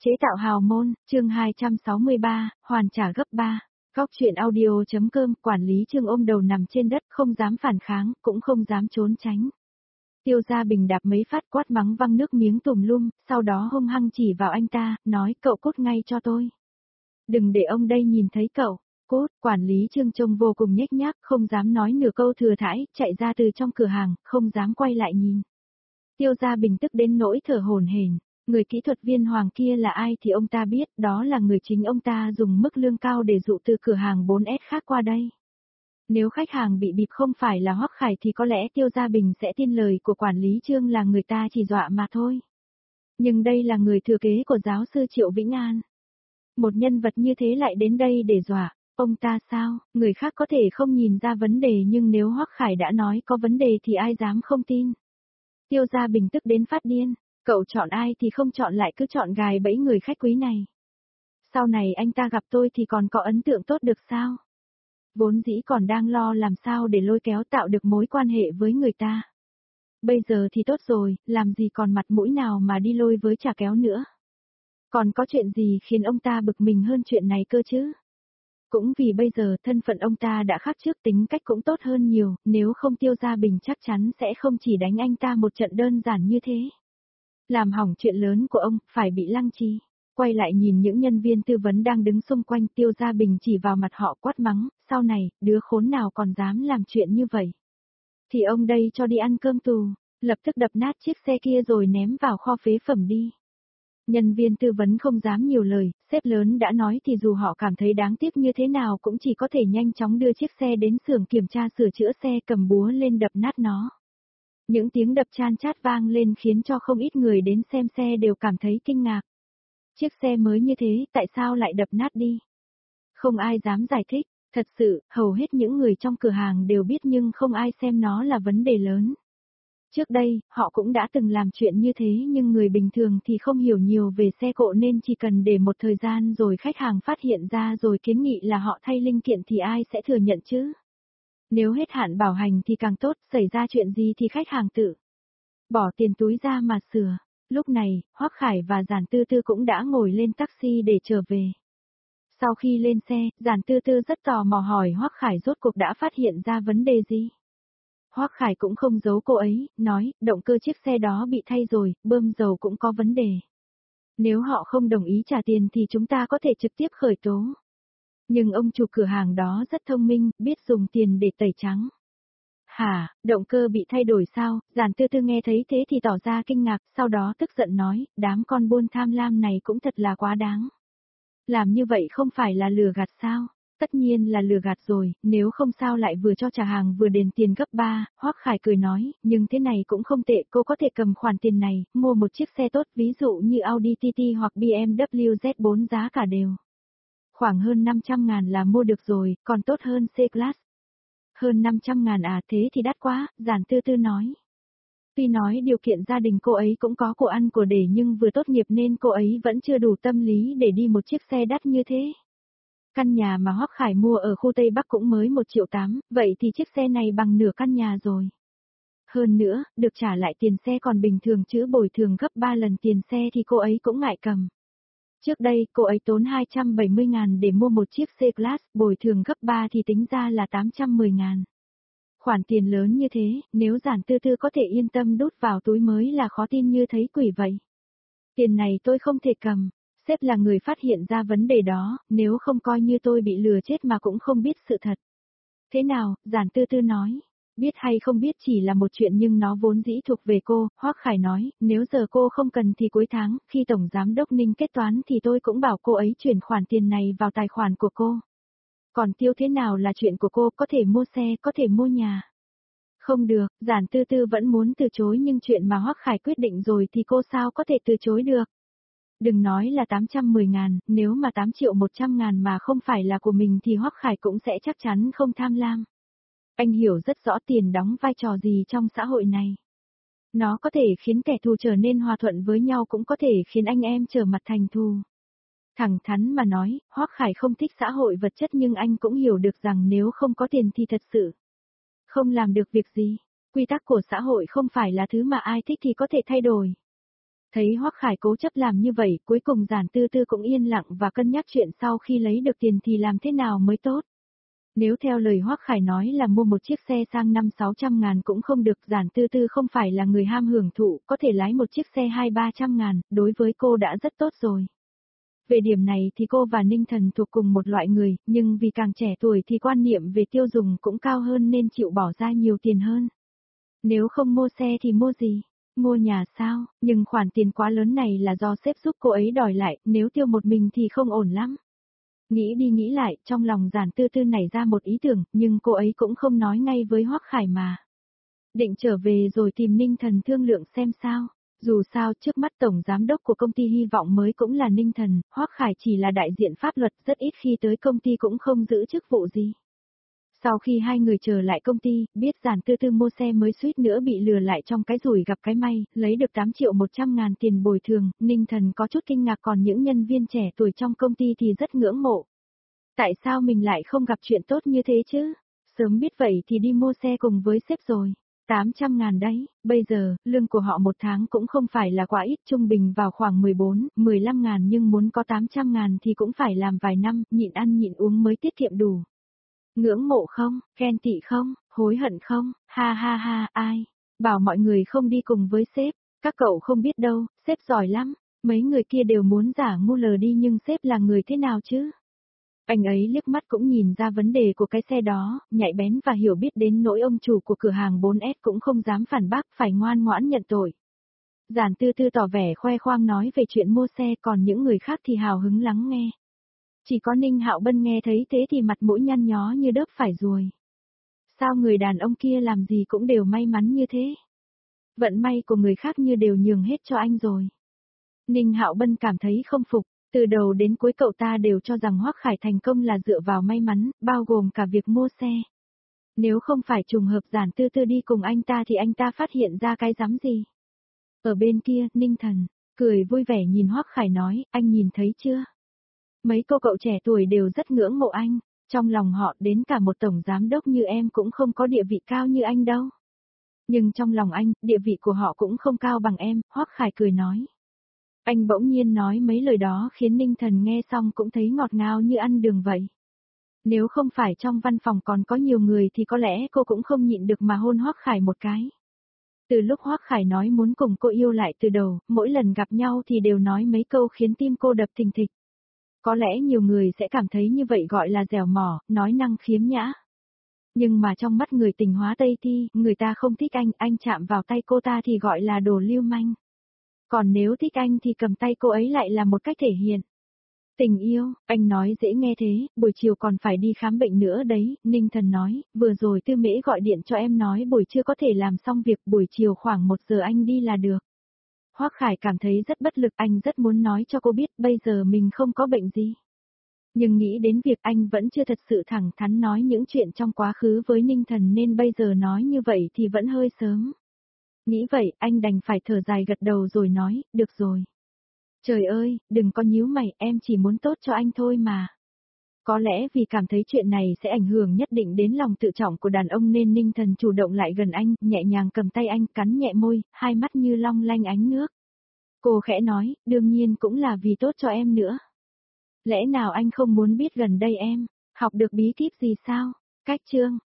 Chế tạo hào môn, chương 263, hoàn trả gấp 3. Góc chuyện audio.com, quản lý Trương ôm đầu nằm trên đất, không dám phản kháng, cũng không dám trốn tránh. Tiêu Gia Bình đạp mấy phát quát mắng văng nước miếng tùm lum, sau đó hung hăng chỉ vào anh ta, nói cậu cút ngay cho tôi. Đừng để ông đây nhìn thấy cậu. Cút, quản lý Trương trông vô cùng nhếch nhác, không dám nói nửa câu thừa thãi, chạy ra từ trong cửa hàng, không dám quay lại nhìn. Tiêu Gia Bình tức đến nỗi thở hổn hển. Người kỹ thuật viên Hoàng kia là ai thì ông ta biết, đó là người chính ông ta dùng mức lương cao để dụ từ cửa hàng 4S khác qua đây. Nếu khách hàng bị bịp không phải là Hoắc Khải thì có lẽ Tiêu Gia Bình sẽ tin lời của quản lý Trương là người ta chỉ dọa mà thôi. Nhưng đây là người thừa kế của giáo sư Triệu Vĩnh An. Một nhân vật như thế lại đến đây để dọa, ông ta sao, người khác có thể không nhìn ra vấn đề nhưng nếu Hoắc Khải đã nói có vấn đề thì ai dám không tin. Tiêu Gia Bình tức đến phát điên. Cậu chọn ai thì không chọn lại cứ chọn gài bẫy người khách quý này. Sau này anh ta gặp tôi thì còn có ấn tượng tốt được sao? Vốn dĩ còn đang lo làm sao để lôi kéo tạo được mối quan hệ với người ta. Bây giờ thì tốt rồi, làm gì còn mặt mũi nào mà đi lôi với chả kéo nữa. Còn có chuyện gì khiến ông ta bực mình hơn chuyện này cơ chứ? Cũng vì bây giờ thân phận ông ta đã khác trước, tính cách cũng tốt hơn nhiều, nếu không Tiêu Gia Bình chắc chắn sẽ không chỉ đánh anh ta một trận đơn giản như thế. Làm hỏng chuyện lớn của ông, phải bị lăng trì. Quay lại nhìn những nhân viên tư vấn đang đứng xung quanh, Tiêu Gia Bình chỉ vào mặt họ quát mắng, sau này, đứa khốn nào còn dám làm chuyện như vậy. Thì ông đây cho đi ăn cơm tù, lập tức đập nát chiếc xe kia rồi ném vào kho phế phẩm đi. Nhân viên tư vấn không dám nhiều lời, sếp lớn đã nói thì dù họ cảm thấy đáng tiếc như thế nào cũng chỉ có thể nhanh chóng đưa chiếc xe đến xưởng kiểm tra sửa chữa xe, cầm búa lên đập nát nó. Những tiếng đập chan chát vang lên khiến cho không ít người đến xem xe đều cảm thấy kinh ngạc. Chiếc xe mới như thế, tại sao lại đập nát đi? Không ai dám giải thích, thật sự, hầu hết những người trong cửa hàng đều biết nhưng không ai xem nó là vấn đề lớn. Trước đây, họ cũng đã từng làm chuyện như thế nhưng người bình thường thì không hiểu nhiều về xe cộ nên chỉ cần để một thời gian rồi khách hàng phát hiện ra rồi kiến nghị là họ thay linh kiện thì ai sẽ thừa nhận chứ? Nếu hết hạn bảo hành thì càng tốt, xảy ra chuyện gì thì khách hàng tự bỏ tiền túi ra mà sửa. Lúc này, Hoắc Khải và Giản Tư Tư cũng đã ngồi lên taxi để trở về. Sau khi lên xe, Giản Tư Tư rất tò mò hỏi Hoắc Khải rốt cuộc đã phát hiện ra vấn đề gì. Hoắc Khải cũng không giấu cô ấy, nói, động cơ chiếc xe đó bị thay rồi, bơm dầu cũng có vấn đề. Nếu họ không đồng ý trả tiền thì chúng ta có thể trực tiếp khởi tố. Nhưng ông chủ cửa hàng đó rất thông minh, biết dùng tiền để tẩy trắng. Hả, động cơ bị thay đổi sao? Giản Tư Tư nghe thấy thế thì tỏ ra kinh ngạc, sau đó tức giận nói, đám con buôn tham lam này cũng thật là quá đáng. Làm như vậy không phải là lừa gạt sao? Tất nhiên là lừa gạt rồi, nếu không sao lại vừa cho trả hàng vừa đền tiền gấp 3, Hoắc Khải cười nói, nhưng thế này cũng không tệ, cô có thể cầm khoản tiền này, mua một chiếc xe tốt ví dụ như Audi TT hoặc BMW Z4 giá cả đều. Khoảng hơn 500.000 là mua được rồi, còn tốt hơn C-Class. Hơn 500.000 à, thế thì đắt quá, Giản Tư Tư nói. Tuy nói điều kiện gia đình cô ấy cũng có của ăn của để nhưng vừa tốt nghiệp nên cô ấy vẫn chưa đủ tâm lý để đi một chiếc xe đắt như thế. Căn nhà mà Hoắc Khải mua ở khu Tây Bắc cũng mới 1,8 triệu, vậy thì chiếc xe này bằng nửa căn nhà rồi. Hơn nữa, được trả lại tiền xe còn bình thường chứ bồi thường gấp 3 lần tiền xe thì cô ấy cũng ngại cầm. Trước đây, cô ấy tốn 270.000 để mua một chiếc C-Class, bồi thường gấp 3 thì tính ra là 810.000. Khoản tiền lớn như thế, nếu Giản Tư Tư có thể yên tâm đút vào túi mới là khó tin như thấy quỷ vậy. Tiền này tôi không thể cầm, sếp là người phát hiện ra vấn đề đó, nếu không coi như tôi bị lừa chết mà cũng không biết sự thật. Thế nào, Giản Tư Tư nói. Biết hay không biết chỉ là một chuyện nhưng nó vốn dĩ thuộc về cô, Hoắc Khải nói, nếu giờ cô không cần thì cuối tháng, khi Tổng Giám đốc Ninh kết toán thì tôi cũng bảo cô ấy chuyển khoản tiền này vào tài khoản của cô. Còn tiêu thế nào là chuyện của cô, có thể mua xe, có thể mua nhà. Không được, Giản Tư Tư vẫn muốn từ chối nhưng chuyện mà Hoắc Khải quyết định rồi thì cô sao có thể từ chối được. Đừng nói là 810.000, nếu mà 8.100.000 mà không phải là của mình thì Hoắc Khải cũng sẽ chắc chắn không tham lam. Anh hiểu rất rõ tiền đóng vai trò gì trong xã hội này. Nó có thể khiến kẻ thù trở nên hòa thuận với nhau cũng có thể khiến anh em trở mặt thành thù. Thẳng thắn mà nói, Hoắc Khải không thích xã hội vật chất nhưng anh cũng hiểu được rằng nếu không có tiền thì thật sự không làm được việc gì. Quy tắc của xã hội không phải là thứ mà ai thích thì có thể thay đổi. Thấy Hoắc Khải cố chấp làm như vậy, cuối cùng Giản Tư Tư cũng yên lặng và cân nhắc chuyện sau khi lấy được tiền thì làm thế nào mới tốt. Nếu theo lời Hoắc Khải nói là mua một chiếc xe sang 500-600 ngàn cũng không được, Giản Tư Tư không phải là người ham hưởng thụ, có thể lái một chiếc xe 200-300 ngàn, đối với cô đã rất tốt rồi. Về điểm này thì cô và Ninh Thần thuộc cùng một loại người, nhưng vì càng trẻ tuổi thì quan niệm về tiêu dùng cũng cao hơn nên chịu bỏ ra nhiều tiền hơn. Nếu không mua xe thì mua gì? Mua nhà sao? Nhưng khoản tiền quá lớn này là do sếp giúp cô ấy đòi lại, nếu tiêu một mình thì không ổn lắm. Nghĩ đi nghĩ lại, trong lòng Giản Tư Tư nảy ra một ý tưởng, nhưng cô ấy cũng không nói ngay với Hoắc Khải mà. Định trở về rồi tìm Ninh Thần thương lượng xem sao. Dù sao trước mắt tổng giám đốc của công ty hy vọng mới cũng là Ninh Thần, Hoắc Khải chỉ là đại diện pháp luật, rất ít khi tới công ty cũng không giữ chức vụ gì. Sau khi hai người trở lại công ty, biết Giản Tư Tư mua xe mới suýt nữa bị lừa lại trong cái rủi gặp cái may, lấy được 8.100.000 tiền bồi thường, Ninh Thần có chút kinh ngạc, còn những nhân viên trẻ tuổi trong công ty thì rất ngưỡng mộ. Tại sao mình lại không gặp chuyện tốt như thế chứ? Sớm biết vậy thì đi mua xe cùng với sếp rồi. 800.000 đấy, bây giờ, lương của họ một tháng cũng không phải là quá ít, trung bình vào khoảng 14-15 ngàn, nhưng muốn có 800 ngàn thì cũng phải làm vài năm, nhịn ăn nhịn uống mới tiết kiệm đủ. Ngưỡng mộ không, ghen tị không, hối hận không, ha ha ha, ai? Bảo mọi người không đi cùng với sếp, các cậu không biết đâu, sếp giỏi lắm, mấy người kia đều muốn giả ngu lờ đi nhưng sếp là người thế nào chứ? Anh ấy liếc mắt cũng nhìn ra vấn đề của cái xe đó, nhạy bén và hiểu biết đến nỗi ông chủ của cửa hàng 4S cũng không dám phản bác, phải ngoan ngoãn nhận tội. Giản Tư Tư tỏ vẻ khoe khoang nói về chuyện mua xe, còn những người khác thì hào hứng lắng nghe. Chỉ có Ninh Hạo Bân nghe thấy thế thì mặt mũi nhăn nhó như đớp phải ruồi. Sao người đàn ông kia làm gì cũng đều may mắn như thế? Vận may của người khác như đều nhường hết cho anh rồi. Ninh Hạo Bân cảm thấy không phục. Từ đầu đến cuối cậu ta đều cho rằng Hoắc Khải thành công là dựa vào may mắn, bao gồm cả việc mua xe. Nếu không phải trùng hợp Giản Tư Tư đi cùng anh ta thì anh ta phát hiện ra cái rắm gì. Ở bên kia, Ninh Thần, cười vui vẻ nhìn Hoắc Khải nói, anh nhìn thấy chưa? Mấy cô cậu trẻ tuổi đều rất ngưỡng mộ anh, trong lòng họ đến cả một tổng giám đốc như em cũng không có địa vị cao như anh đâu. Nhưng trong lòng anh, địa vị của họ cũng không cao bằng em, Hoắc Khải cười nói. Anh bỗng nhiên nói mấy lời đó khiến Ninh Thần nghe xong cũng thấy ngọt ngào như ăn đường vậy. Nếu không phải trong văn phòng còn có nhiều người thì có lẽ cô cũng không nhịn được mà hôn Hoắc Khải một cái. Từ lúc Hoắc Khải nói muốn cùng cô yêu lại từ đầu, mỗi lần gặp nhau thì đều nói mấy câu khiến tim cô đập thình thịch. Có lẽ nhiều người sẽ cảm thấy như vậy gọi là dẻo mỏ, nói năng khiếm nhã. Nhưng mà trong mắt người tình hóa Tây thi, người ta không thích anh chạm vào tay cô ta thì gọi là đồ lưu manh. Còn nếu thích anh thì cầm tay cô ấy lại là một cách thể hiện. Tình yêu, anh nói dễ nghe thế, buổi chiều còn phải đi khám bệnh nữa đấy, Ninh Thần nói, vừa rồi Tư Mễ gọi điện cho em nói buổi trưa có thể làm xong việc, buổi chiều khoảng 1 giờ anh đi là được. Hoắc Khải cảm thấy rất bất lực, anh rất muốn nói cho cô biết bây giờ mình không có bệnh gì. Nhưng nghĩ đến việc anh vẫn chưa thật sự thẳng thắn nói những chuyện trong quá khứ với Ninh Thần nên bây giờ nói như vậy thì vẫn hơi sớm. Nghĩ vậy, anh đành phải thở dài gật đầu rồi nói, được rồi. Trời ơi, đừng có nhíu mày, em chỉ muốn tốt cho anh thôi mà. Có lẽ vì cảm thấy chuyện này sẽ ảnh hưởng nhất định đến lòng tự trọng của đàn ông nên Ninh Thần chủ động lại gần anh, nhẹ nhàng cầm tay anh, cắn nhẹ môi, hai mắt như long lanh ánh nước. Cô khẽ nói, đương nhiên cũng là vì tốt cho em nữa. Lẽ nào anh không muốn biết gần đây em học được bí kíp gì sao? Cách chương